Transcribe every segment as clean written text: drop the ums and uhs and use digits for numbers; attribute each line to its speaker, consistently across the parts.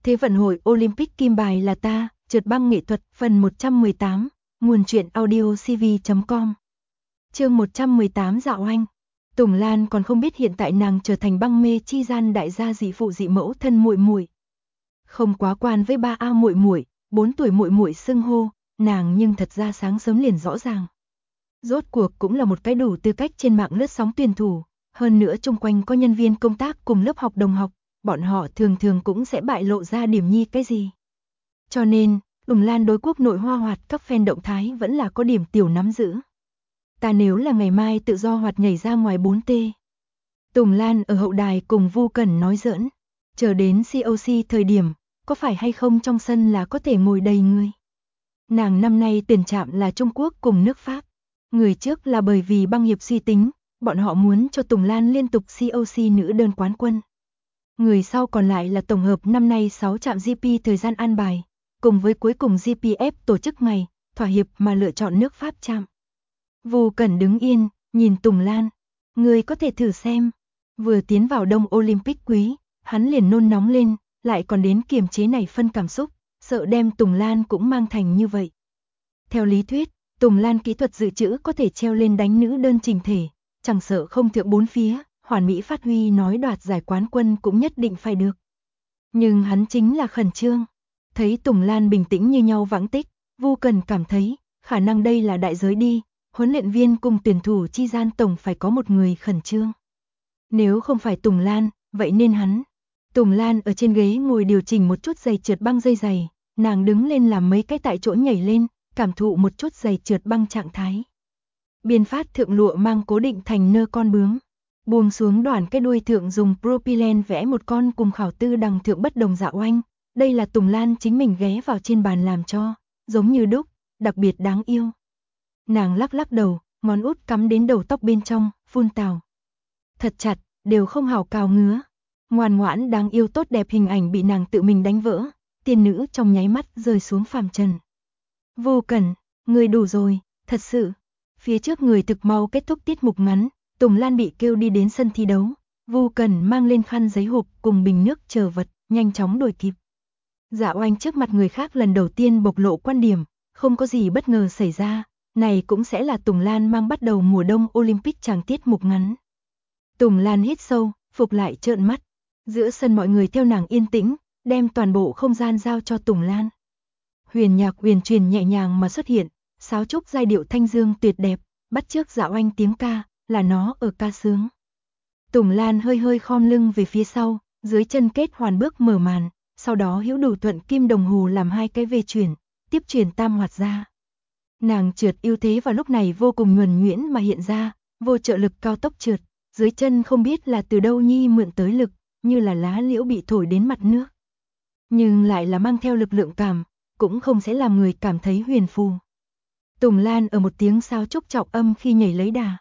Speaker 1: Thế vận hội Olympic kim bài là ta, trượt băng nghệ thuật, phần 118, nguồn truyện audio cv.com. Chương 118 Dạo Anh. Tùng Lan còn không biết hiện tại nàng trở thành băng mê chi gian đại gia dị phụ dị mẫu thân muội muội. Không quá quan với 3A muội muội, 4 tuổi muội muội xưng hô, nàng nhưng thật ra sáng sớm liền rõ ràng. Rốt cuộc cũng là một cái đủ tư cách trên mạng lướt sóng tuyển thủ, hơn nữa chung quanh có nhân viên công tác cùng lớp học đồng học, bọn họ thường thường cũng sẽ bại lộ ra điểm nhi cái gì. Cho nên, Tùng Lan đối quốc nội hoa hoạt các fan động thái vẫn là có điểm tiểu nắm giữ. Ta nếu là ngày mai tự do hoạt nhảy ra ngoài 4T. Tùng Lan ở hậu đài cùng Vu Cẩn nói giỡn, chờ đến COC thời điểm, có phải hay không trong sân là có thể ngồi đầy người. Nàng năm nay tuyển chạm là Trung Quốc cùng nước Pháp. Người trước là bởi vì băng hiệp suy tính, bọn họ muốn cho Tùng Lan liên tục COC nữ đơn quán quân. Người sau còn lại là tổng hợp năm nay 6 trạm GP thời gian an bài, cùng với cuối cùng GPF tổ chức ngày, thỏa hiệp mà lựa chọn nước Pháp trạm. Vu Cẩn đứng yên, nhìn Tùng Lan. Người có thể thử xem. Vừa tiến vào Đông Olympic quý, hắn liền nôn nóng lên, lại còn đến kiềm chế này phân cảm xúc, sợ đem Tùng Lan cũng mang thành như vậy. Theo lý thuyết, Tùng Lan kỹ thuật dự trữ có thể treo lên đánh nữ đơn trình thể, chẳng sợ không thượng bốn phía, hoàn mỹ phát huy nói đoạt giải quán quân cũng nhất định phải được. Nhưng hắn chính là khẩn trương. Thấy Tùng Lan bình tĩnh như nhau vãng tích, Vu Cẩn cảm thấy, khả năng đây là đại giới đi, huấn luyện viên cùng tuyển thủ chi gian tổng phải có một người khẩn trương. Nếu không phải Tùng Lan, vậy nên hắn. Tùng Lan ở trên ghế ngồi điều chỉnh một chút giày trượt băng dây giày, nàng đứng lên làm mấy cái tại chỗ nhảy lên, cảm thụ một chút giày trượt băng trạng thái. Biên phát thượng lụa mang cố định thành nơ con bướm, buông xuống đoàn cái đuôi thượng dùng propylene vẽ một con cùng khảo tư đằng thượng bất đồng Dạo Anh. Đây là Tùng Lan chính mình ghé vào trên bàn làm cho, giống như đúc, đặc biệt đáng yêu. Nàng lắc lắc đầu, ngón út cắm đến đầu tóc bên trong, phun tào. Thật chặt, đều không hảo cào ngứa. Ngoan ngoãn đáng yêu tốt đẹp hình ảnh bị nàng tự mình đánh vỡ, tiên nữ trong nháy mắt rơi xuống phàm trần. Vu Cẩn, người đủ rồi, thật sự. Phía trước người thực mau kết thúc tiết mục ngắn, Tùng Lan bị kêu đi đến sân thi đấu. Vu Cẩn mang lên khăn giấy hộp cùng bình nước chờ vật, nhanh chóng đuổi kịp. Dạo Anh trước mặt người khác lần đầu tiên bộc lộ quan điểm, không có gì bất ngờ xảy ra, này cũng sẽ là Tùng Lan mang bắt đầu mùa đông Olympic chàng tiết mục ngắn. Tùng Lan hít sâu, phục lại trợn mắt. Giữa sân mọi người theo nàng yên tĩnh, đem toàn bộ không gian giao cho Tùng Lan. Huyền nhạc huyền truyền nhẹ nhàng mà xuất hiện, sáo trúc giai điệu thanh dương tuyệt đẹp, bắt chước Dạo Anh tiếng ca, là nó ở ca sướng. Tùng Lan hơi hơi khom lưng về phía sau, dưới chân kết hoàn bước mở màn, sau đó hữu đủ thuận kim đồng hồ làm hai cái về chuyển, tiếp chuyển tam hoạt ra. Nàng trượt ưu thế vào lúc này vô cùng nhuần nhuyễn mà hiện ra, vô trợ lực cao tốc trượt, dưới chân không biết là từ đâu nhi mượn tới lực, như là lá liễu bị thổi đến mặt nước. Nhưng lại là mang theo lực lượng cảm, cũng không sẽ làm người cảm thấy huyền phù. Tùng Lan ở một tiếng sáo trúc trọng âm khi nhảy lấy đà.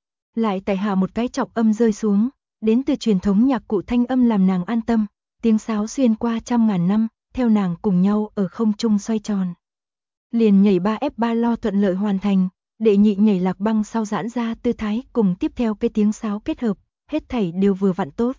Speaker 1: Lại tại hạ một cái trọng âm rơi xuống, đến từ truyền thống nhạc cụ thanh âm làm nàng an tâm, tiếng sáo xuyên qua trăm ngàn năm, theo nàng cùng nhau ở không trung xoay tròn. Liền nhảy 3F3 lo thuận lợi hoàn thành, đệ nhị nhảy lạc băng sau giãn ra tư thái cùng tiếp theo cái tiếng sáo kết hợp, hết thảy đều vừa vặn tốt.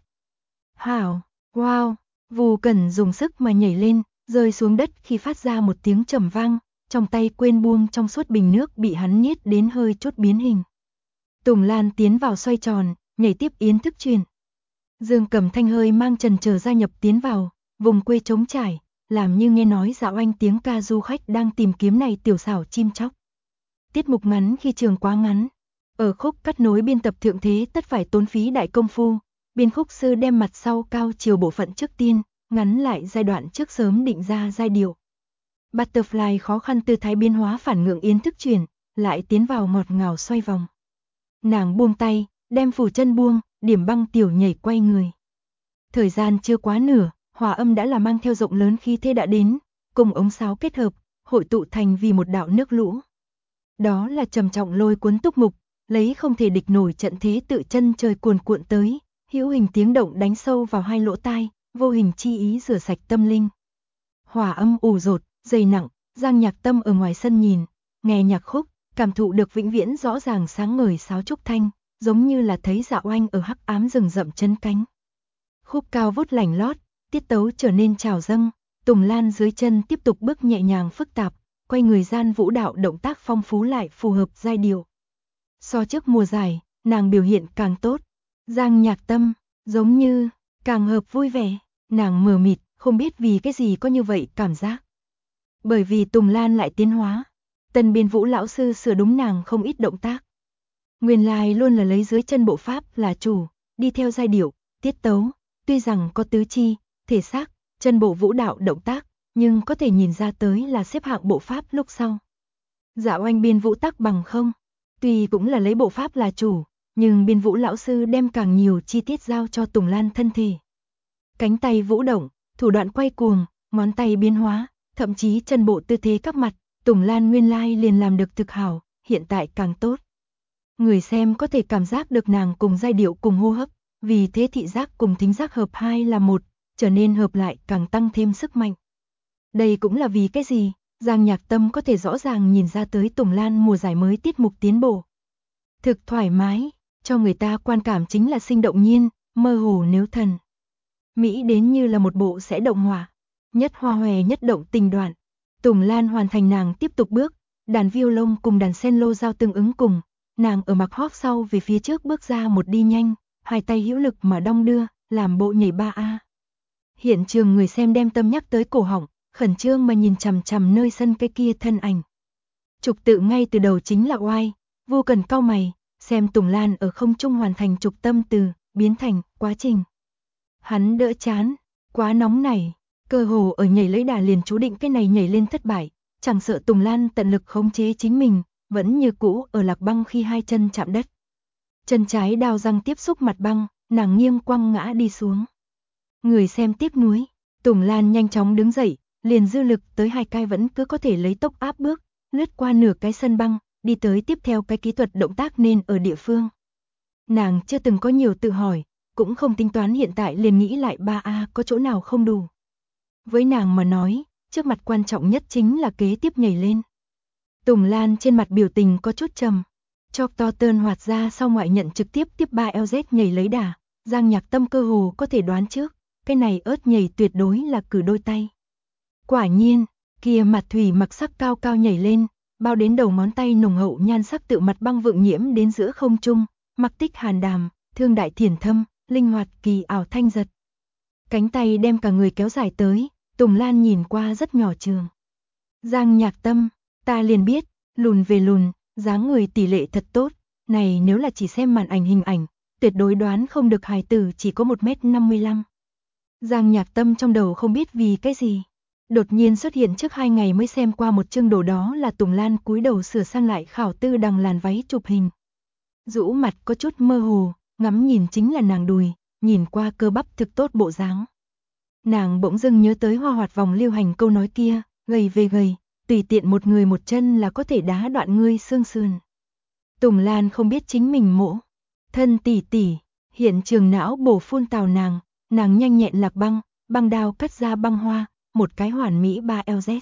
Speaker 1: Hảo, wow, Vu Cẩn dùng sức mà nhảy lên, rơi xuống đất khi phát ra một tiếng trầm vang, trong tay quên buông trong suốt bình nước bị hắn niết đến hơi chút biến hình. Tùng Lan tiến vào xoay tròn, nhảy tiếp yến thức truyền. Dương Cẩm Thanh hơi mang chần chờ gia nhập tiến vào, vùng quê trống trải, làm như nghe nói Dạo Anh tiếng ca du khách đang tìm kiếm này tiểu xảo chim chóc. Tiết mục ngắn khi trường quá ngắn, ở khúc cắt nối biên tập thượng thế tất phải tốn phí đại công phu, biên khúc sư đem mặt sau cao chiều bộ phận trước tiên, ngắn lại giai đoạn trước sớm định ra giai điệu. Butterfly khó khăn tư thái biến hóa phản ngượng yến thức truyền, lại tiến vào ngọt ngào xoay vòng. Nàng buông tay, đem phủ chân buông, điểm băng tiểu nhảy quay người. Thời gian chưa quá nửa, hòa âm đã là mang theo rộng lớn khi thế đã đến, cùng ống sáo kết hợp, hội tụ thành vì một đạo nước lũ. Đó là trầm trọng lôi cuốn túc mục, lấy không thể địch nổi trận thế tự chân trời cuồn cuộn tới, hữu hình tiếng động đánh sâu vào hai lỗ tai, vô hình chi ý rửa sạch tâm linh. Hòa âm ù dột, dày nặng, Giang Nhạc Tâm ở ngoài sân nhìn, nghe nhạc khúc, cảm thụ được vĩnh viễn rõ ràng sáng ngời sáo trúc thanh, giống như là thấy Dạo Anh ở hắc ám rừng rậm chân cánh. Khúc cao vút lành lót, tiết tấu trở nên trào dâng, Tùng Lan dưới chân tiếp tục bước nhẹ nhàng phức tạp, quay người gian vũ đạo động tác phong phú lại phù hợp giai điệu. So trước mùa giải, nàng biểu hiện càng tốt. Giang Nhạc Tâm, giống như, càng hợp vui vẻ, nàng mờ mịt, không biết vì cái gì có như vậy cảm giác. Bởi vì Tùng Lan lại tiến hóa, Tân Biên Vũ lão sư sửa đúng nàng không ít động tác. Nguyên lai luôn là lấy dưới chân bộ pháp là chủ, đi theo giai điệu, tiết tấu, tuy rằng có tứ chi, thể xác, chân bộ vũ đạo động tác, nhưng có thể nhìn ra tới là xếp hạng bộ pháp lúc sau. Dạ Oanh biên vũ tác bằng không, tuy cũng là lấy bộ pháp là chủ, nhưng biên vũ lão sư đem càng nhiều chi tiết giao cho Tùng Lan thân thể. Cánh tay vũ động, thủ đoạn quay cuồng, ngón tay biến hóa, thậm chí chân bộ tư thế các mặt, Tùng Lan nguyên lai liền làm được thực hảo, hiện tại càng tốt. Người xem có thể cảm giác được nàng cùng giai điệu cùng hô hấp, vì thế thị giác cùng thính giác hợp hai là một, trở nên hợp lại càng tăng thêm sức mạnh. Đây cũng là vì cái gì, Giang Nhạc Tâm có thể rõ ràng nhìn ra tới Tùng Lan mùa giải mới tiết mục tiến bộ. Thực thoải mái, cho người ta quan cảm chính là sinh động nhiên, mơ hồ nếu thần. Mỹ đến như là một bộ sẽ động hỏa, nhất hoa hòe nhất động tình đoạn. Tùng Lan hoàn thành nàng tiếp tục bước, đàn violon cùng đàn cello giao tương ứng cùng, nàng ở mặc hóp sau về phía trước bước ra một đi nhanh, hai tay hữu lực mà đong đưa, làm bộ nhảy 3A. Hiện trường người xem đem tâm nhắc tới cổ họng, khẩn trương mà nhìn chằm chằm nơi sân cái kia thân ảnh. Trục tự ngay từ đầu chính là oai, vô cần cau mày, xem Tùng Lan ở không trung hoàn thành trục tâm từ, biến thành, quá trình. Hắn đỡ chán, quá nóng này, cơ hồ ở nhảy lấy đà liền chú định cái này nhảy lên thất bại, chẳng sợ Tùng Lan tận lực khống chế chính mình, vẫn như cũ ở lạc băng khi hai chân chạm đất. Chân trái đao răng tiếp xúc mặt băng, nàng nghiêng quăng ngã đi xuống. Người xem tiếc nuối, Tùng Lan nhanh chóng đứng dậy, liền dư lực tới hai cái vẫn cứ có thể lấy tốc áp bước, lướt qua nửa cái sân băng, đi tới tiếp theo cái kỹ thuật động tác nên ở địa phương. Nàng chưa từng có nhiều tự hỏi, cũng không tính toán hiện tại liền nghĩ lại 3A có chỗ nào không đủ. Với nàng mà nói, trước mặt quan trọng nhất chính là kế tiếp nhảy lên. Tùng Lan trên mặt biểu tình có chút trầm. Chọc to tơn hoạt ra sau ngoại nhận trực tiếp tiếp 3LZ nhảy lấy đà, Giang Nhạc Tâm cơ hồ có thể đoán trước, cái này ớt nhảy tuyệt đối là cử đôi tay. Quả nhiên, kia mặt thủy mặc sắc cao cao nhảy lên, bao đến đầu ngón tay nồng hậu nhan sắc tự mặt băng vượng nhiễm đến giữa không trung, mặc tích hàn đàm, thương đại thiển thâm, linh hoạt kỳ ảo thanh giật. Cánh tay đem cả người kéo dài tới, Tùng Lan nhìn qua rất nhỏ trường. Giang Nhạc Tâm, ta liền biết, lùn về lùn, dáng người tỷ lệ thật tốt, này nếu là chỉ xem màn ảnh hình ảnh, tuyệt đối đoán không được hài tử chỉ có 1m55. Giang Nhạc Tâm trong đầu không biết vì cái gì, đột nhiên xuất hiện trước 2 ngày mới xem qua một chương đồ, đó là Tùng Lan cúi đầu sửa sang lại khảo tư đằng làn váy chụp hình. Rũ mặt có chút mơ hồ, ngắm nhìn chính là nàng đùi, nhìn qua cơ bắp thực tốt bộ dáng. Nàng bỗng dưng nhớ tới Hoa Hoạt vòng lưu hành câu nói kia, gầy về gầy, tùy tiện một người một chân là có thể đá đoạn ngươi xương sườn. Tùng Lan không biết chính mình mỗ thân tỉ tỉ, hiện trường não bổ phun tào nàng nhanh nhẹn lạc băng, băng đao cắt ra băng hoa, một cái hoàn mỹ 3LZ.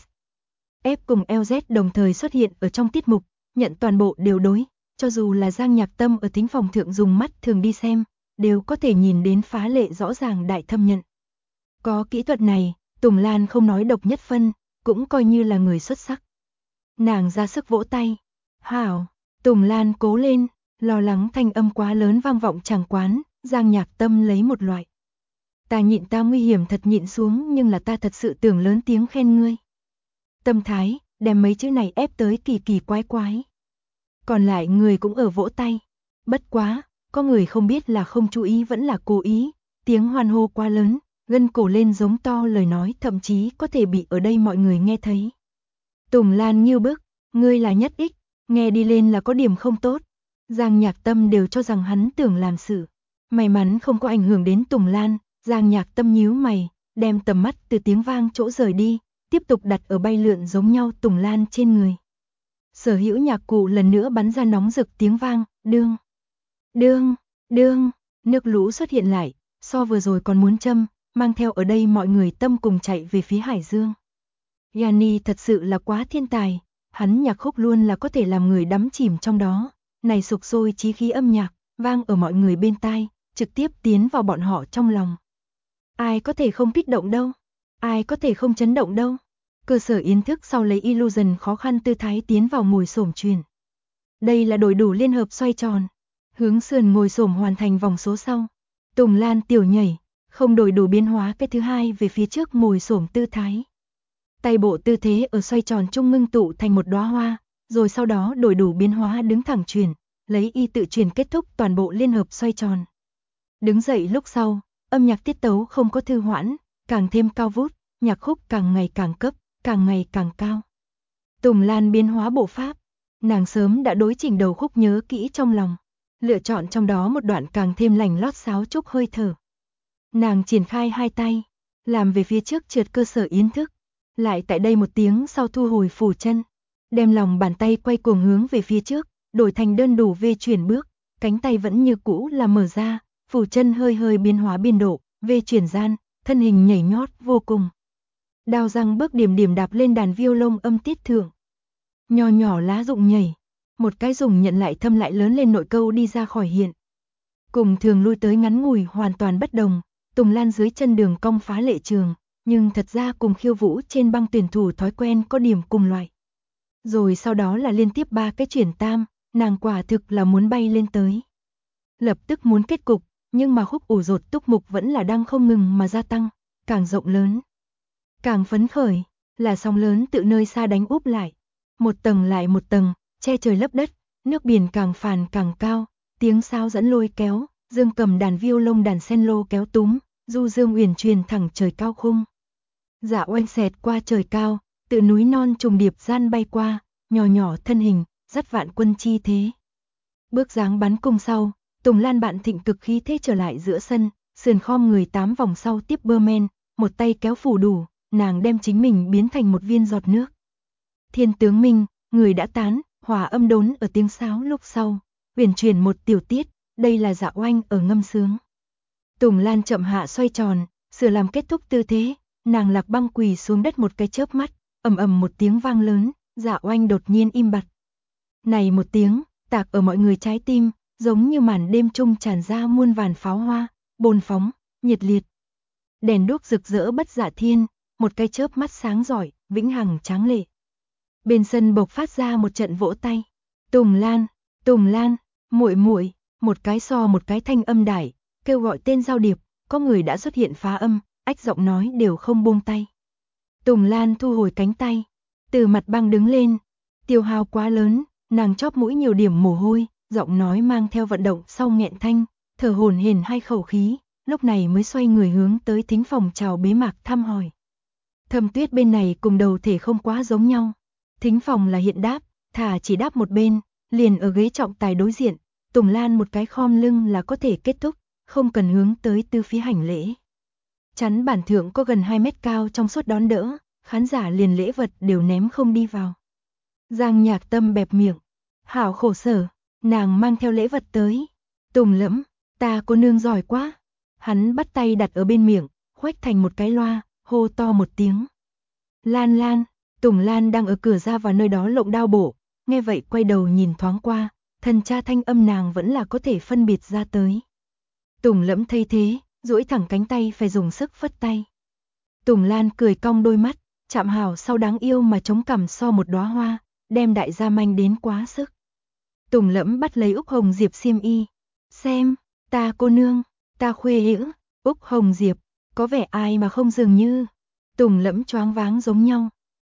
Speaker 1: F cùng LZ đồng thời xuất hiện ở trong tiết mục, nhận toàn bộ đều đối, cho dù là Giang Nhạc Tâm ở thính phòng thượng dùng mắt thường đi xem, đều có thể nhìn đến phá lệ rõ ràng đại thâm nhận. Có kỹ thuật này, Tùng Lan không nói độc nhất phân, cũng coi như là người xuất sắc. Nàng ra sức vỗ tay. Hảo, Tùng Lan cố lên, lo lắng thanh âm quá lớn vang vọng tràng quán, Giang Nhạc Tâm lấy một loại. Ta nhịn, ta nguy hiểm thật nhịn xuống, nhưng là ta thật sự tưởng lớn tiếng khen ngươi. Tâm thái, đem mấy chữ này ép tới kỳ kỳ quái quái. Còn lại người cũng ở vỗ tay. Bất quá, có người không biết là không chú ý vẫn là cố ý, tiếng hoan hô quá lớn, gân cổ lên giống to lời nói, thậm chí có thể bị ở đây mọi người nghe thấy. Tùng Lan như bức, ngươi là nhất ích, nghe đi lên là có điểm không tốt. Giang Nhạc Tâm đều cho rằng hắn tưởng làm sự. May mắn không có ảnh hưởng đến Tùng Lan, Giang Nhạc Tâm nhíu mày, đem tầm mắt từ tiếng vang chỗ rời đi, tiếp tục đặt ở bay lượn giống nhau Tùng Lan trên người. Sở hữu nhạc cụ lần nữa bắn ra nóng rực tiếng vang, đương, đương, đương, nước lũ xuất hiện lại, so vừa rồi còn muốn châm, mang theo ở đây mọi người tâm cùng chạy về phía Hải Dương. Yanni thật sự là quá thiên tài, hắn nhạc khúc luôn là có thể làm người đắm chìm trong đó, này sục sôi chí khí âm nhạc, vang ở mọi người bên tai, trực tiếp tiến vào bọn họ trong lòng. Ai có thể không kích động đâu. ai có thể không chấn động đâu. Cơ sở Yến Thức sau lấy illusion khó khăn tư thái tiến vào ngồi xổm chuyền. Đây là đổi đủ liên hợp xoay tròn. Hướng sườn ngồi xổm hoàn thành vòng số sau. Tùng Lan tiểu nhảy, không đổi đủ biến hóa cái thứ hai về phía trước ngồi xổm tư thái. Tay bộ tư thế ở xoay tròn trung ngưng tụ thành một đóa hoa, rồi sau đó đổi đủ biến hóa đứng thẳng chuyển, lấy y tự chuyển kết thúc toàn bộ liên hợp xoay tròn. Đứng dậy lúc sau, âm nhạc tiết tấu không có thư hoãn, càng thêm cao vút, nhạc khúc càng ngày càng cấp, càng ngày càng cao. Tùng Lan biến hóa bộ pháp, nàng sớm đã đối chỉnh đầu khúc nhớ kỹ trong lòng, lựa chọn trong đó một đoạn càng thêm lành lót sáo trúc hơi thở. Nàng triển khai hai tay, làm về phía trước trượt cơ sở Yến Thức, lại tại đây một tiếng sau thu hồi phủ chân, đem lòng bàn tay quay cuồng hướng về phía trước, đổi thành đơn đủ V chuyển bước, cánh tay vẫn như cũ là mở ra, phủ chân hơi hơi biến hóa biên độ, V chuyển gian, thân hình nhảy nhót vô cùng. Đao răng bước điểm điểm đạp lên đàn violon âm tiết thượng. Nho nhỏ lá rụng nhảy, một cái dùng nhận lại thâm lại lớn lên nội câu đi ra khỏi hiện. Cùng thường lui tới ngắn ngủi hoàn toàn bất đồng, Tùng Lan dưới chân đường cong phá lệ trường, nhưng thật ra cùng khiêu vũ trên băng tuyển thủ thói quen có điểm cùng loại. Rồi sau đó là liên tiếp 3 cái chuyển tam, nàng quả thực là muốn bay lên tới. Lập tức muốn kết cục, nhưng mà khúc ủ rột túc mục vẫn là đang không ngừng mà gia tăng, càng rộng lớn, càng phấn khởi, là sóng lớn tự nơi xa đánh úp lại. Một tầng lại một tầng, che trời lấp đất, nước biển càng phàn càng cao, tiếng sáo dẫn lôi kéo, dương cầm đàn violon đàn cello kéo túm, du dương uyển truyền thẳng trời cao khung. Dạ oanh xẹt qua trời cao, tự núi non trùng điệp gian bay qua, nhỏ nhỏ thân hình, dắt vạn quân chi thế. Bước dáng bắn cung sau, Tùng Lan bạn thịnh cực khí thế trở lại giữa sân, sườn khom người 8 vòng sau tiếp bơ men, một tay kéo phủ đủ, nàng đem chính mình biến thành một viên giọt nước. Thiên tướng minh, người đã tán, hòa âm đốn ở tiếng sáo lúc sau, uyển chuyển một tiểu tiết, đây là Dạ Oanh ở ngâm sướng. Tùng Lan chậm hạ xoay tròn, sửa làm kết thúc tư thế, nàng Lạc Băng quỳ xuống đất một cái chớp mắt, ầm ầm một tiếng vang lớn, Dạ Oanh đột nhiên im bặt. Này một tiếng, tạc ở mọi người trái tim, giống như màn đêm trung tràn ra muôn vàn pháo hoa, bồn phóng, nhiệt liệt. Đèn đuốc rực rỡ bất dạ thiên, một cái chớp mắt sáng giỏi, vĩnh hằng tráng lệ. Bên sân bộc phát ra một trận vỗ tay. Tùng Lan, muội muội, một cái so một cái thanh âm đại, kêu gọi tên giao điệp, có người đã xuất hiện phá âm, ách giọng nói đều không buông tay. Tùng Lan thu hồi cánh tay, từ mặt băng đứng lên, tiêu hao quá lớn, nàng chóp mũi nhiều điểm mồ hôi, giọng nói mang theo vận động sau nghẹn thanh, thở hổn hển hai khẩu khí, lúc này mới xoay người hướng tới thính phòng chào bế mạc thăm hỏi. Thẩm Tuyết bên này cùng đầu thể không quá giống nhau. Thính phòng là hiện đáp, thả chỉ đáp một bên, liền ở ghế trọng tài đối diện, Tùng Lan một cái khom lưng là có thể kết thúc, không cần hướng tới tư phía hành lễ. Chắn bản thượng có gần 2 mét cao trong suốt đón đỡ, khán giả liền lễ vật đều ném không đi vào. Giang Nhạc Tâm bẹp miệng, hảo khổ sở, nàng mang theo lễ vật tới. Tùng Lẫm, ta cô nương giỏi quá. Hắn bắt tay đặt ở bên miệng, khoách thành một cái loa, hô to một tiếng. Lan Lan. Tùng Lan đang ở cửa ra vào nơi đó lộng đao bổ, nghe vậy quay đầu nhìn thoáng qua, thần cha thanh âm nàng vẫn là có thể phân biệt ra tới. Tùng Lẫm thấy thế, duỗi thẳng cánh tay phải dùng sức phất tay. Tùng Lan cười cong đôi mắt, chạm hảo sau đáng yêu mà chống cằm so một đóa hoa, đem đại gia manh đến quá sức. Tùng Lẫm bắt lấy Úc Hồng Diệp xiêm y, xem, ta cô nương, ta khuê hữu, Úc Hồng Diệp, có vẻ ai mà không dường như. Tùng Lẫm choáng váng giống nhau.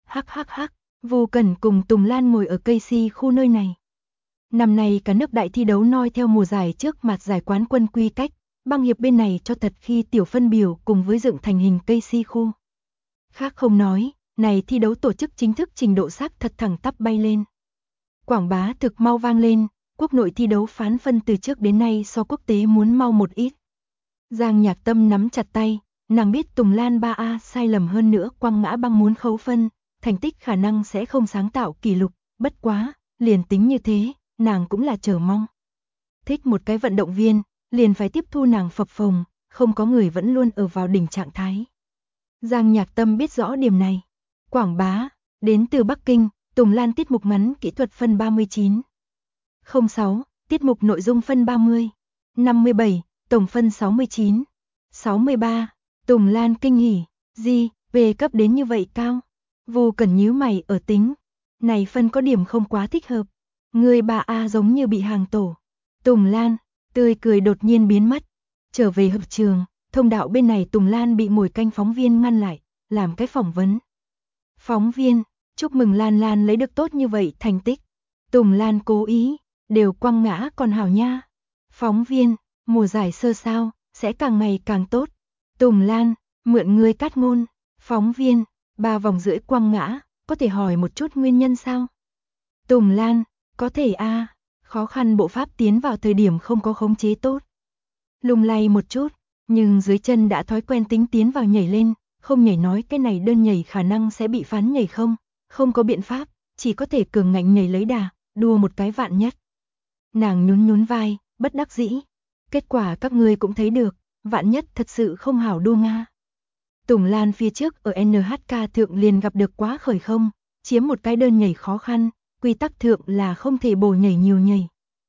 Speaker 1: Hắc, Vu Cẩn cùng Tùng Lan ngồi ở cây si khu nơi này. Năm nay cả nước đại thi đấu noi theo mùa giải trước mặt giải quán quân quy cách, băng hiệp bên này cho thật khi tiểu phân biểu cùng với dựng thành hình cây si khu. Khác không nói, này thi đấu tổ chức chính thức trình độ xác thật thẳng tắp bay lên. Quảng bá thực mau vang lên, quốc nội thi đấu phán phân từ trước đến nay so quốc tế muốn mau một ít. Giang Nhạc Tâm nắm chặt tay, nàng biết Tùng Lan 3A sai lầm hơn nữa quăng ngã băng muốn khấu phân. Thành tích khả năng sẽ không sáng tạo kỷ lục, bất quá, liền tính như thế, nàng cũng là chờ mong. Thích một cái vận động viên, liền phải tiếp thu nàng phập phồng, không có người vẫn luôn ở vào đỉnh trạng thái. Giang Nhạc Tâm biết rõ điểm này. Quảng bá, đến từ Bắc Kinh, Tùng Lan tiết mục ngắn kỹ thuật phân 39. 06, tiết mục nội dung phân 30. 57, tổng phân 69. 63, Tùng Lan kinh hỉ, về cấp đến như vậy cao. Vô Cần nhíu mày ở tính. Này phân có điểm không quá thích hợp. Người bà A giống như bị hàng tổ. Tùng Lan, tươi cười đột nhiên biến mất. Trở về hợp trường, thông đạo bên này Tùng Lan bị mồi canh phóng viên ngăn lại, làm cái phỏng vấn. Phóng viên, chúc mừng Lan Lan lấy được tốt như vậy thành tích. Tùng Lan cố ý, đều quăng ngã còn hảo nha. Phóng viên, mùa giải sơ sao, sẽ càng ngày càng tốt. Tùng Lan, mượn ngươi cắt ngôn. Phóng viên, 3 vòng rưỡi quăng ngã, có thể hỏi một chút nguyên nhân sao? Tùng Lan, có thể a, khó khăn bộ pháp tiến vào thời điểm không có khống chế tốt. Lung lay một chút, nhưng dưới chân đã thói quen tính tiến vào nhảy lên, không nhảy nói cái này đơn nhảy khả năng sẽ bị phán nhảy không có biện pháp, chỉ có thể cường ngạnh nhảy lấy đà, đua một cái vạn nhất. Nàng nhún nhún vai, bất đắc dĩ. Kết quả các ngươi cũng thấy được, vạn nhất thật sự không hảo đua Nga. Tùng Lan phía trước ở NHK thượng liền gặp được quá khởi không, chiếm một cái đơn nhảy khó khăn, quy tắc thượng là không thể bổ nhảy nhiều nhảy.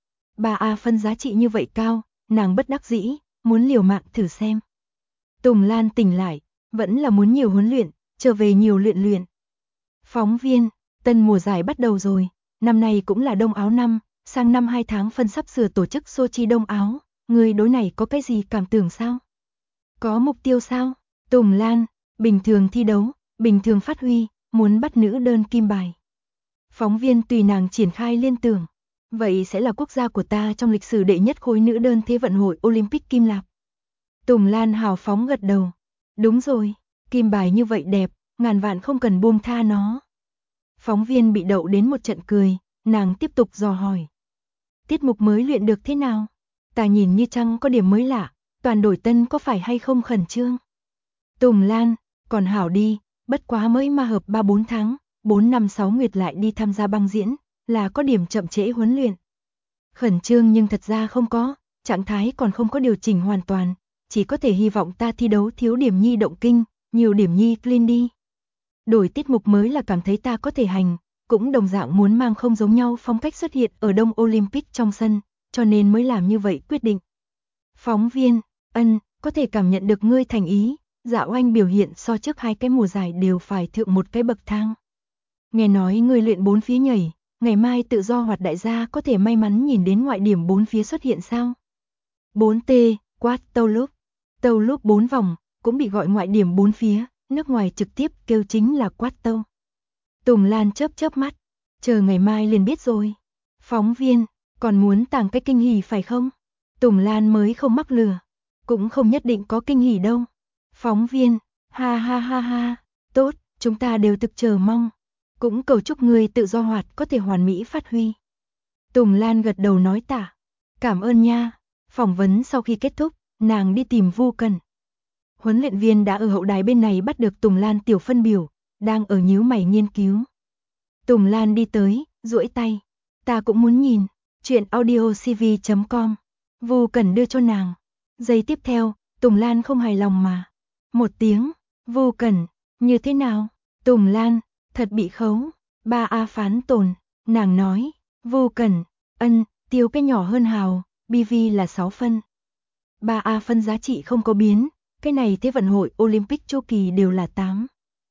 Speaker 1: 3A phân giá trị như vậy cao, nàng bất đắc dĩ, muốn liều mạng thử xem. Tùng Lan tỉnh lại, vẫn là muốn nhiều huấn luyện, trở về nhiều luyện luyện. Phóng viên, tân mùa giải bắt đầu rồi, năm nay cũng là Đông Áo năm, sang năm 2 tháng phân sắp sửa tổ chức Sochi Đông Áo, người đối này có cái gì cảm tưởng sao? Có mục tiêu sao? Tùng Lan, bình thường thi đấu, bình thường phát huy, muốn bắt nữ đơn kim bài. Phóng viên tùy nàng triển khai liên tưởng. Vậy sẽ là quốc gia của ta trong lịch sử đệ nhất khối nữ đơn thế vận hội Olympic kim lạp. Tùng Lan hào phóng gật đầu. Đúng rồi, kim bài như vậy đẹp, ngàn vạn không cần buông tha nó. Phóng viên bị đậu đến một trận cười, nàng tiếp tục dò hỏi. Tiết mục mới luyện được thế nào? Ta nhìn như chăng có điểm mới lạ, toàn đổi tân có phải hay không khẩn trương? Tùng Lan, còn hảo đi, bất quá mới ma hợp 3-4 tháng, 4-5-6 nguyệt lại đi tham gia băng diễn, là có điểm chậm trễ huấn luyện. Khẩn trương nhưng thật ra không có, trạng thái còn không có điều chỉnh hoàn toàn, chỉ có thể hy vọng ta thi đấu thiếu điểm nhi động kinh, nhiều điểm nhi clean đi. Đổi tiết mục mới là cảm thấy ta có thể hành, cũng đồng dạng muốn mang không giống nhau phong cách xuất hiện ở Đông Olympic trong sân, cho nên mới làm như vậy quyết định. Phóng viên, có thể cảm nhận được ngươi thành ý, Dạ Oanh biểu hiện so trước 2 cái mùa giải đều phải thượng một cái bậc thang. Nghe nói ngươi luyện 4 phía nhảy, ngày mai tự do hoạt đại gia có thể may mắn nhìn đến ngoại điểm 4 phía xuất hiện sao? 4T, quát tâu lúc 4 vòng, cũng bị gọi ngoại điểm 4 phía, nước ngoài trực tiếp kêu chính là quát tâu. Tùng Lan chớp chớp mắt, chờ ngày mai liền biết rồi. Phóng viên, còn muốn tàng cái kinh hỉ phải không? Tùng Lan mới không mắc lừa, cũng không nhất định có kinh hỉ đâu. Phóng viên, ha ha ha ha, tốt, chúng ta đều thực chờ mong. Cũng cầu chúc người tự do hoạt có thể hoàn mỹ phát huy. Tùng Lan gật đầu nói tạ. Cảm ơn nha. Phỏng vấn sau khi kết thúc, nàng đi tìm Vu Cần. Huấn luyện viên đã ở hậu đài bên này bắt được Tùng Lan tiểu phân biểu, đang ở nhíu mày nghiên cứu. Tùng Lan đi tới, duỗi tay. Ta cũng muốn nhìn. Chuyện audiocv.com. Vu Cần đưa cho nàng. Giây tiếp theo, Tùng Lan không hài lòng mà. Một tiếng, Vu Cần, như thế nào? Tùng Lan, thật bị khấu. 3A phán tồn, nàng nói. Vu Cần, tiêu cái nhỏ hơn hào, BV là 6 phân. 3A phân giá trị không có biến, cái này thế vận hội Olympic chu kỳ đều là 8.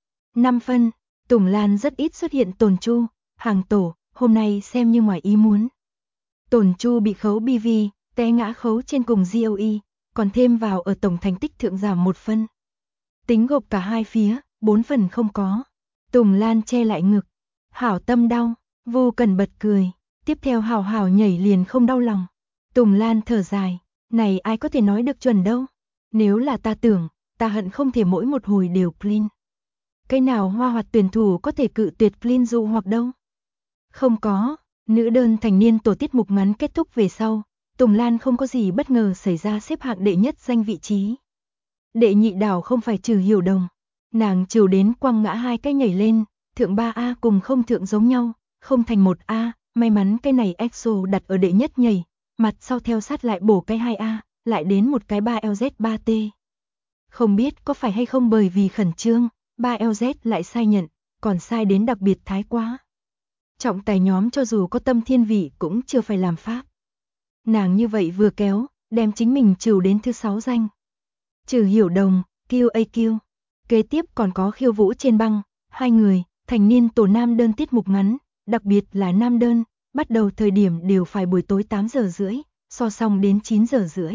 Speaker 1: 5 phân, Tùng Lan rất ít xuất hiện tồn chu, hàng tổ, hôm nay xem như ngoài ý muốn. Tồn chu bị khấu BV, té ngã khấu trên cùng GOE, còn thêm vào ở tổng thành tích thượng giảm 1 phân. Tính gộp cả hai phía, 4 phần không có. Tùng Lan che lại ngực. Hảo tâm đau, Vu Cần bật cười. Tiếp theo hảo hảo nhảy liền không đau lòng. Tùng Lan thở dài. Này ai có thể nói được chuẩn đâu. Nếu là ta tưởng, ta hận không thể mỗi một hồi đều clean. Cái nào hoa hoạt tuyển thủ có thể cự tuyệt clean dụ hoặc đâu. Không có, nữ đơn thành niên tổ tiết mục ngắn kết thúc về sau. Tùng Lan không có gì bất ngờ xảy ra xếp hạng đệ nhất danh vị trí. Đệ nhị đảo không phải Trừ Hiểu Đồng. Nàng trừ đến quăng ngã 2 cái nhảy lên, thượng 3A cùng không thượng giống nhau, không thành 1A, may mắn cái này EXO đặt ở đệ nhất nhảy, mặt sau theo sát lại bổ cái 2A, lại đến một cái 3LZ3T. Không biết có phải hay không bởi vì khẩn trương, 3LZ lại sai nhận, còn sai đến đặc biệt thái quá. Trọng tài nhóm cho dù có tâm thiên vị cũng chưa phải làm pháp. Nàng như vậy vừa kéo, đem chính mình trừ đến thứ 6 danh. Trừ Hiểu Đồng, QAQ. Kế tiếp còn có khiêu vũ trên băng, 2 người, thành niên tổ nam đơn tiết mục ngắn, đặc biệt là nam đơn, bắt đầu thời điểm đều phải buổi tối 8 giờ rưỡi, so xong đến 9 giờ rưỡi.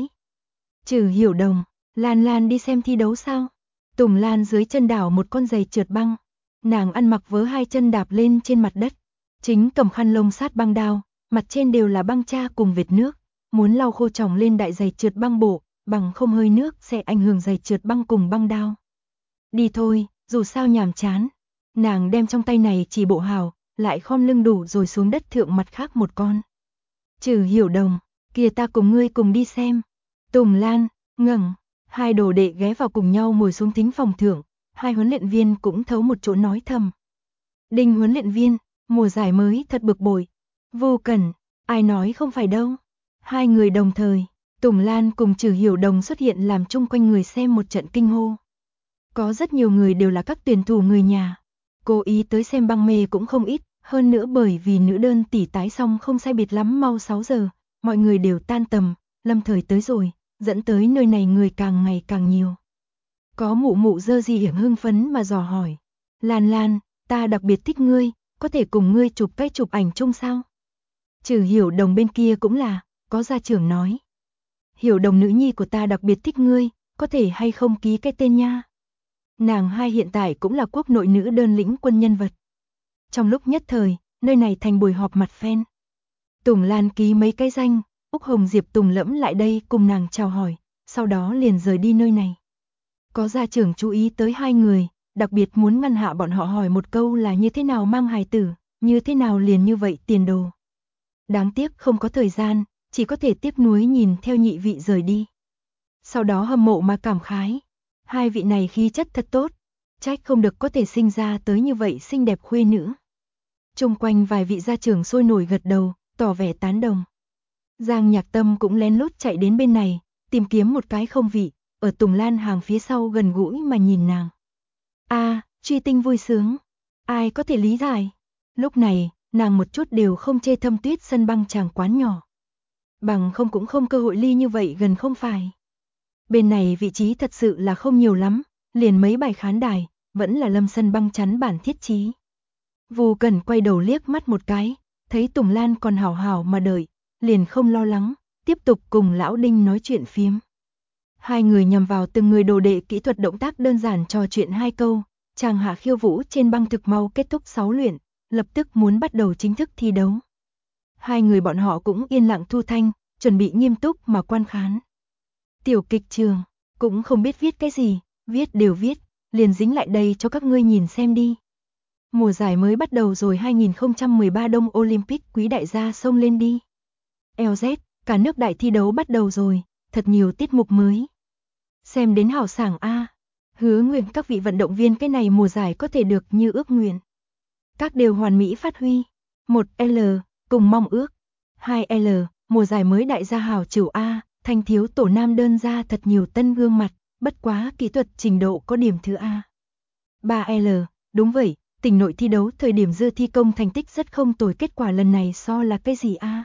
Speaker 1: Trừ Hiểu Đồng, Lan Lan đi xem thi đấu sao? Tùng Lan dưới chân đảo một con giày trượt băng, nàng ăn mặc vớ 2 chân đạp lên trên mặt đất, chính cầm khăn lông sát băng đao, mặt trên đều là băng cha cùng vệt nước, muốn lau khô tròng lên đại giày trượt băng bộ, bằng không hơi nước sẽ ảnh hưởng giày trượt băng cùng băng đao. Đi thôi, dù sao nhàm chán. Nàng đem trong tay này chỉ bộ hào, lại khom lưng đủ rồi xuống đất thượng mặt khác một con. Trừ Hiểu Đồng, kìa ta cùng ngươi cùng đi xem. Tùng Lan, ngẩng, hai đồ đệ ghé vào cùng nhau ngồi xuống thính phòng thượng, hai huấn luyện viên cũng thấu một chỗ nói thầm. Đinh huấn luyện viên, mùa giải mới thật bực bội. Vô Cẩn, ai nói không phải đâu. Hai người đồng thời, Tùng Lan cùng Trừ Hiểu Đồng xuất hiện làm chung quanh người xem một trận kinh hô. Có rất nhiều người đều là các tuyển thủ người nhà, cố ý tới xem băng mê cũng không ít, hơn nữa bởi vì nữ đơn tỷ tái xong không sai biệt lắm mau 6 giờ, mọi người đều tan tầm, lâm thời tới rồi, dẫn tới nơi này người càng ngày càng nhiều. Có mụ mụ dơ gì hiểm hưng phấn mà dò hỏi, Lan Lan, ta đặc biệt thích ngươi, có thể cùng ngươi chụp cái chụp ảnh chung sao? Trừ Hiểu Đồng bên kia cũng là, có gia trưởng nói. Hiểu Đồng nữ nhi của ta đặc biệt thích ngươi, có thể hay không ký cái tên nha? Nàng hai hiện tại cũng là quốc nội nữ đơn lĩnh quân nhân vật. Trong lúc nhất thời, nơi này thành buổi họp mặt fan. Tùng Lan ký mấy cái danh, Úc Hồng Diệp Tùng lẫm lại đây cùng nàng chào hỏi, sau đó liền rời đi nơi này. Có gia trưởng chú ý tới hai người, đặc biệt muốn ngăn hạ bọn họ hỏi một câu là như thế nào mang hài tử, như thế nào liền như vậy tiền đồ. Đáng tiếc không có thời gian, chỉ có thể tiếc nuối nhìn theo nhị vị rời đi. Sau đó hâm mộ mà cảm khái, hai vị này khí chất thật tốt, trách không được có thể sinh ra tới như vậy xinh đẹp khuê nữ. Chung quanh vài vị gia trưởng sôi nổi gật đầu, tỏ vẻ tán đồng. Giang Nhạc Tâm cũng lén lút chạy đến bên này, tìm kiếm một cái không vị, ở Tùng Lan hàng phía sau gần gũi mà nhìn nàng. Truy tinh vui sướng, ai có thể lý giải. Lúc này, nàng một chút đều không chê Thâm Tuyết sân băng chàng quán nhỏ. Bằng không cũng không cơ hội ly như vậy gần không phải. Bên này vị trí thật sự là không nhiều lắm, liền mấy bài khán đài, vẫn là Lâm sân băng chắn bản thiết trí. Vu Cẩn quay đầu liếc mắt một cái, thấy Tùng Lan còn hào hào mà đợi, liền không lo lắng, tiếp tục cùng lão Đinh nói chuyện phiếm. Hai người nhằm vào từng người đồ đệ kỹ thuật động tác đơn giản trò chuyện hai câu, chàng hạ khiêu vũ trên băng thực mau kết thúc 6 luyện, lập tức muốn bắt đầu chính thức thi đấu. Hai người bọn họ cũng yên lặng thu thanh, chuẩn bị nghiêm túc mà quan khán. Tiểu kịch trường, cũng không biết viết cái gì, viết đều viết, liền dính lại đây cho các ngươi nhìn xem đi. Mùa giải mới bắt đầu rồi 2013 Đông Olympic quý đại gia xông lên đi. LZ, cả nước đại thi đấu bắt đầu rồi, thật nhiều tiết mục mới. Xem đến hào sảng a. Hứa nguyện các vị vận động viên cái này mùa giải có thể được như ước nguyện. Các đều hoàn mỹ phát huy. 1L, cùng mong ước. 2L, mùa giải mới đại gia hào chịu A, thanh thiếu tổ nam đơn ra thật nhiều tân gương mặt, bất quá kỹ thuật trình độ có điểm thứ A. 3L, đúng vậy, tỉnh nội thi đấu thời điểm dư thi công thành tích rất không tồi, kết quả lần này so là cái gì A.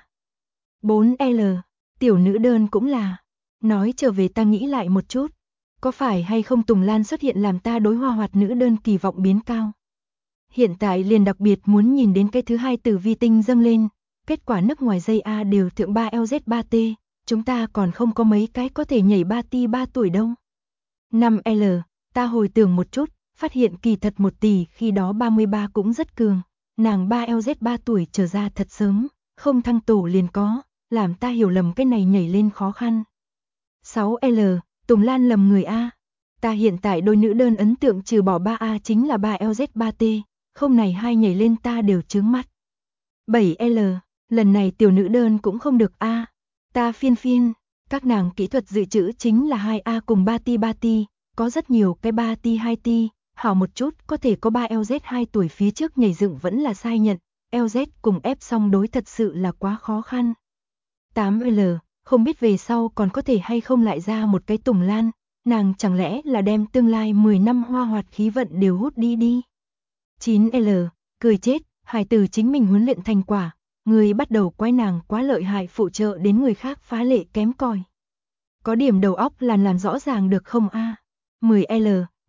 Speaker 1: 4L, tiểu nữ đơn cũng là. Nói trở về ta nghĩ lại một chút, có phải hay không Tùng Lan xuất hiện làm ta đối hoa hoạt nữ đơn kỳ vọng biến cao. Hiện tại liền đặc biệt muốn nhìn đến cái thứ hai từ vi tinh dâng lên, kết quả nước ngoài dây A đều thượng 3LZ3T, chúng ta còn không có mấy cái có thể nhảy 3T 3 tuổi đâu. 5L, ta hồi tưởng một chút, phát hiện kỳ thật 1 tỷ khi đó 33 cũng rất cường, nàng 3LZ 3 tuổi trở ra thật sớm, không thăng tổ liền có, làm ta hiểu lầm cái này nhảy lên khó khăn. 6L, Tùng Lan lầm người A. Ta hiện tại đôi nữ đơn ấn tượng trừ bỏ 3A chính là 3LZ3T, không này hai nhảy lên ta đều chướng mắt. 7L, lần này tiểu nữ đơn cũng không được A. Ta phiên, các nàng kỹ thuật dự trữ chính là 2A cùng 3T, có rất nhiều cái 3T 2T, hảo một chút có thể có 3LZ 2 tuổi phía trước nhảy dựng vẫn là sai nhận, LZ cùng ép song đối thật sự là quá khó khăn. 8L, không biết về sau còn có thể hay không lại ra một cái Tùng Lan, nàng chẳng lẽ là đem tương lai 10 năm hoa hoạt khí vận đều hút đi. 9L, cười chết, hài tử chính mình huấn luyện thành quả, người bắt đầu quái nàng quá lợi hại phụ trợ đến người khác phá lệ kém cỏi. Có điểm đầu óc làm rõ ràng được không a? 10L,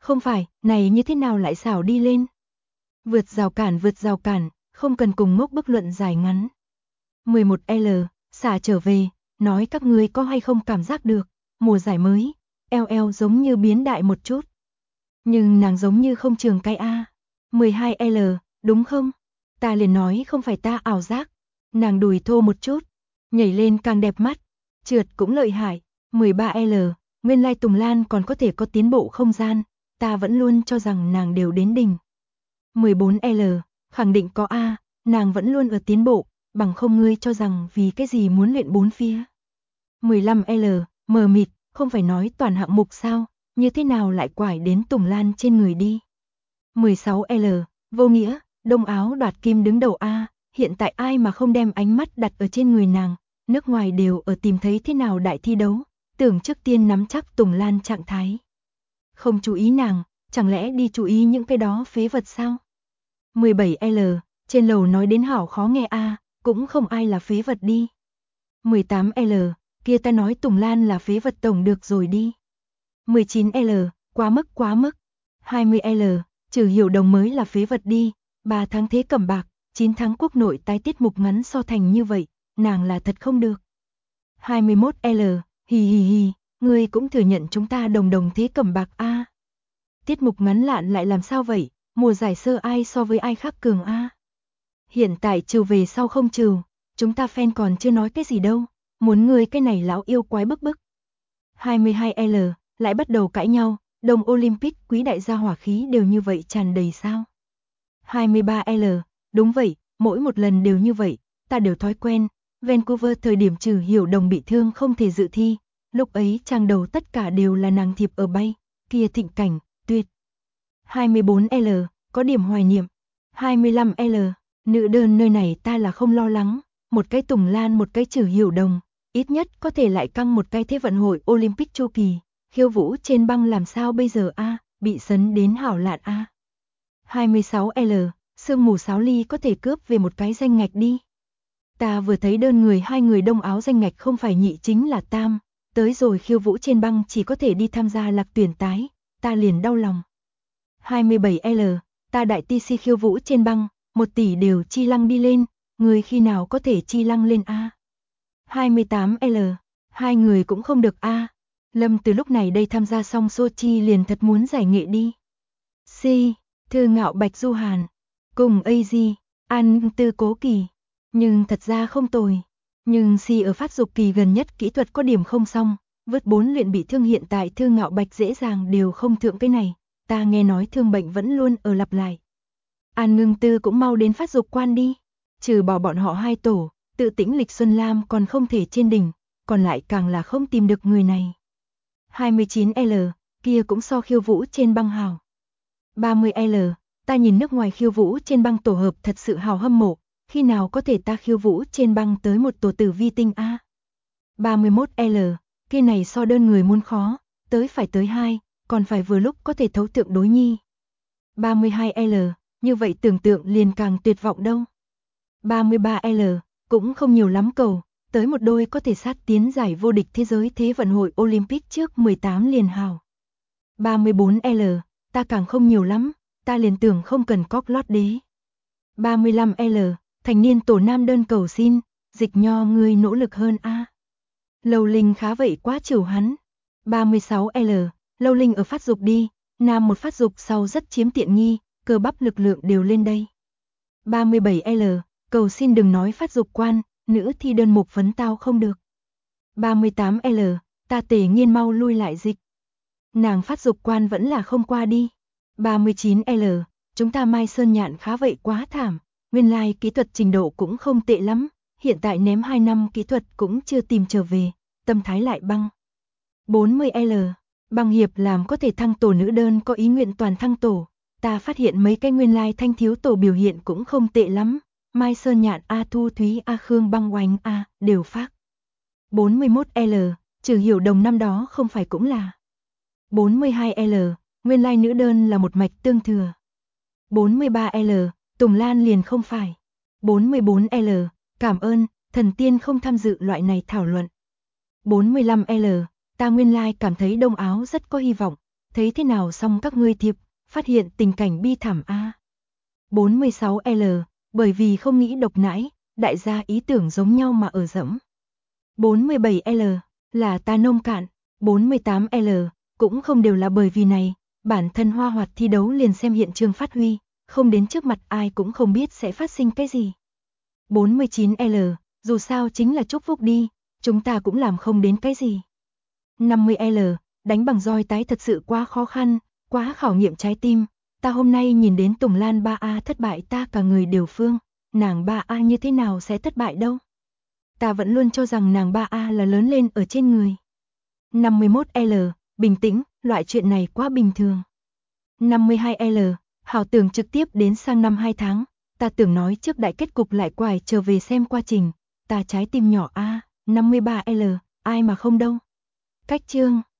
Speaker 1: Không phải, này như thế nào lại xảo đi lên? Vượt rào cản, không cần cùng ngốc bức luận dài ngắn. 11L, xả trở về, nói các ngươi có hay không cảm giác được, mùa giải mới, LL giống như biến đại một chút. Nhưng nàng giống như không trường cay a. 12L, đúng không? Ta liền nói không phải ta ảo giác. Nàng đùi thô một chút, nhảy lên càng đẹp mắt, trượt cũng lợi hại. 13L, nguyên lai Tùng Lan còn có thể có tiến bộ không gian, ta vẫn luôn cho rằng nàng đều đến đỉnh. 14L, khẳng định có a, nàng vẫn luôn ở tiến bộ, bằng không ngươi cho rằng vì cái gì muốn luyện bốn phía. 15L, mờ mịt, không phải nói toàn hạng mục sao, như thế nào lại quải đến Tùng Lan trên người đi. 16L, vô nghĩa, đông áo đoạt kim đứng đầu a, hiện tại ai mà không đem ánh mắt đặt ở trên người nàng, nước ngoài đều ở tìm thấy thế nào đại thi đấu, tưởng trước tiên nắm chắc Tùng Lan trạng thái. Không chú ý nàng, chẳng lẽ đi chú ý những cái đó phế vật sao? 17L, trên lầu nói đến hảo khó nghe a, cũng không ai là phế vật đi. 18L, kia ta nói Tùng Lan là phế vật tổng được rồi đi. 19L, quá mức. 20L, Trừ Hiểu Đồng mới là phế vật đi, 3 tháng thế cẩm bạc, 9 tháng quốc nội tái tiết mục ngắn so thành như vậy, nàng là thật không được. 21L, hì, ngươi cũng thừa nhận chúng ta đồng thế cẩm bạc a. Tiết mục ngắn lạn lại làm sao vậy, mùa giải sơ ai so với ai khác cường a. Hiện tại trừ về sau không trừ, chúng ta fan còn chưa nói cái gì đâu, muốn ngươi cái này lão yêu quái bức. 22L, lại bắt đầu cãi nhau, đồng Olympic quý đại gia hỏa khí đều như vậy tràn đầy sao? 23L, đúng vậy, mỗi một lần đều như vậy, ta đều thói quen, Vancouver thời điểm Trừ Hiểu Đồng bị thương không thể dự thi, lúc ấy trang đầu tất cả đều là nàng thiệp ở bay, kia thịnh cảnh, tuyệt. 24L, có điểm hoài niệm. 25L, nữ đơn nơi này ta là không lo lắng, một cái Tùng Lan một cái Trừ Hiểu Đồng, ít nhất có thể lại căng một cái thế vận hội Olympic chu kỳ, khiêu vũ trên băng làm sao bây giờ a, bị sấn đến hảo lạn a. 26L, sương mù sáo ly có thể cướp về một cái danh ngạch đi. Ta vừa thấy đơn người hai người đông áo danh ngạch không phải nhị chính là tam, tới rồi khiêu vũ trên băng chỉ có thể đi tham gia lạc tuyển tái, ta liền đau lòng. 27L, ta đại TC khiêu vũ trên băng, 1 tỷ đều chi lăng đi lên, người khi nào có thể chi lăng lên a? 28L, hai người cũng không được a. Lâm từ lúc này đây tham gia xong Sochi liền thật muốn giải nghệ đi. C, Thư Ngạo Bạch Du Hàn, cùng AZ, An Tư Cố Kỳ, nhưng thật ra không tồi. Nhưng C ở phát dục kỳ gần nhất kỹ thuật có điểm không xong, vượt 4 luyện bị thương hiện tại Thư Ngạo Bạch dễ dàng đều không thượng cái này, ta nghe nói thương bệnh vẫn luôn ở lặp lại. An Ngưng Tư cũng mau đến phát dục quan đi, trừ bỏ bọn họ hai tổ, tự Tĩnh Lịch Xuân Lam còn không thể trên đỉnh, còn lại càng là không tìm được người này. 29L, kia cũng so khiêu vũ trên băng hào. 30L, ta nhìn nước ngoài khiêu vũ trên băng tổ hợp thật sự hào hâm mộ, khi nào có thể ta khiêu vũ trên băng tới một tổ tử vi tinh a. 31L, kia này so đơn người muốn khó, phải tới 2, còn phải vừa lúc có thể thấu tượng đối nhi. 32L, như vậy tưởng tượng liền càng tuyệt vọng đâu. 33L, cũng không nhiều lắm cầu, tới một đôi có thể sát tiến giải vô địch thế giới thế vận hội Olympic trước 18 liền hào. 34L, ta càng không nhiều lắm, ta liền tưởng không cần cóc lót đế. 35L, thành niên tổ nam đơn cầu xin, Dịch Nho ngươi nỗ lực hơn a. Lâu Linh khá vậy quá chiều hắn. 36L, Lâu Linh ở phát dục đi, nam một phát dục sau rất chiếm tiện nghi, cơ bắp lực lượng đều lên đây. 37L, cầu xin đừng nói phát dục quan, nữ thi đơn mục vấn tao không được. 38L, ta Tề Nghiên mau lui lại dịch. Nàng phát dục quan vẫn là không qua đi. 39L, chúng ta Mai Sơn Nhạn khá vậy quá thảm, nguyên lai kỹ thuật trình độ cũng không tệ lắm, hiện tại ném 2 năm kỹ thuật cũng chưa tìm trở về, tâm thái lại băng. 40L, băng hiệp làm có thể thăng tổ nữ đơn có ý nguyện toàn thăng tổ, ta phát hiện mấy cái nguyên lai thanh thiếu tổ biểu hiện cũng không tệ lắm, Mai Sơn Nhạn A Thu Thúy A Khương Băng Oánh A đều phát. 41L, Trừ Hiểu Đồng năm đó không phải cũng là. 42L, nguyên lai nữ đơn là một mạch tương thừa. 43L, Tùng Lan liền không phải. 44L, cảm ơn, thần tiên không tham dự loại này thảo luận. 45L, ta nguyên lai cảm thấy đông áo rất có hy vọng, thấy thế nào xong các ngươi thiệp, phát hiện tình cảnh bi thảm a. 46L, bởi vì không nghĩ độc nãi, đại gia ý tưởng giống nhau mà ở dẫm. 47L, là ta nông cạn. 48L, cũng không đều là bởi vì này, bản thân Hoa Hoạt thi đấu liền xem hiện trường phát huy, không đến trước mặt ai cũng không biết sẽ phát sinh cái gì. 49L, dù sao chính là chúc phúc đi, chúng ta cũng làm không đến cái gì. 50L, đánh bằng roi tái thật sự quá khó khăn, quá khảo nghiệm trái tim, ta hôm nay nhìn đến Tùng Lan 3A thất bại ta cả người đều phương, nàng 3A như thế nào sẽ thất bại đâu. Ta vẫn luôn cho rằng nàng 3A là lớn lên ở trên người. 51L, bình tĩnh, loại chuyện này quá bình thường. 52L, hảo tưởng trực tiếp đến sang năm 2 tháng, ta tưởng nói trước đại kết cục lại quải trở về xem quá trình, ta trái tim nhỏ a. 53L, ai mà không đâu. Cách chương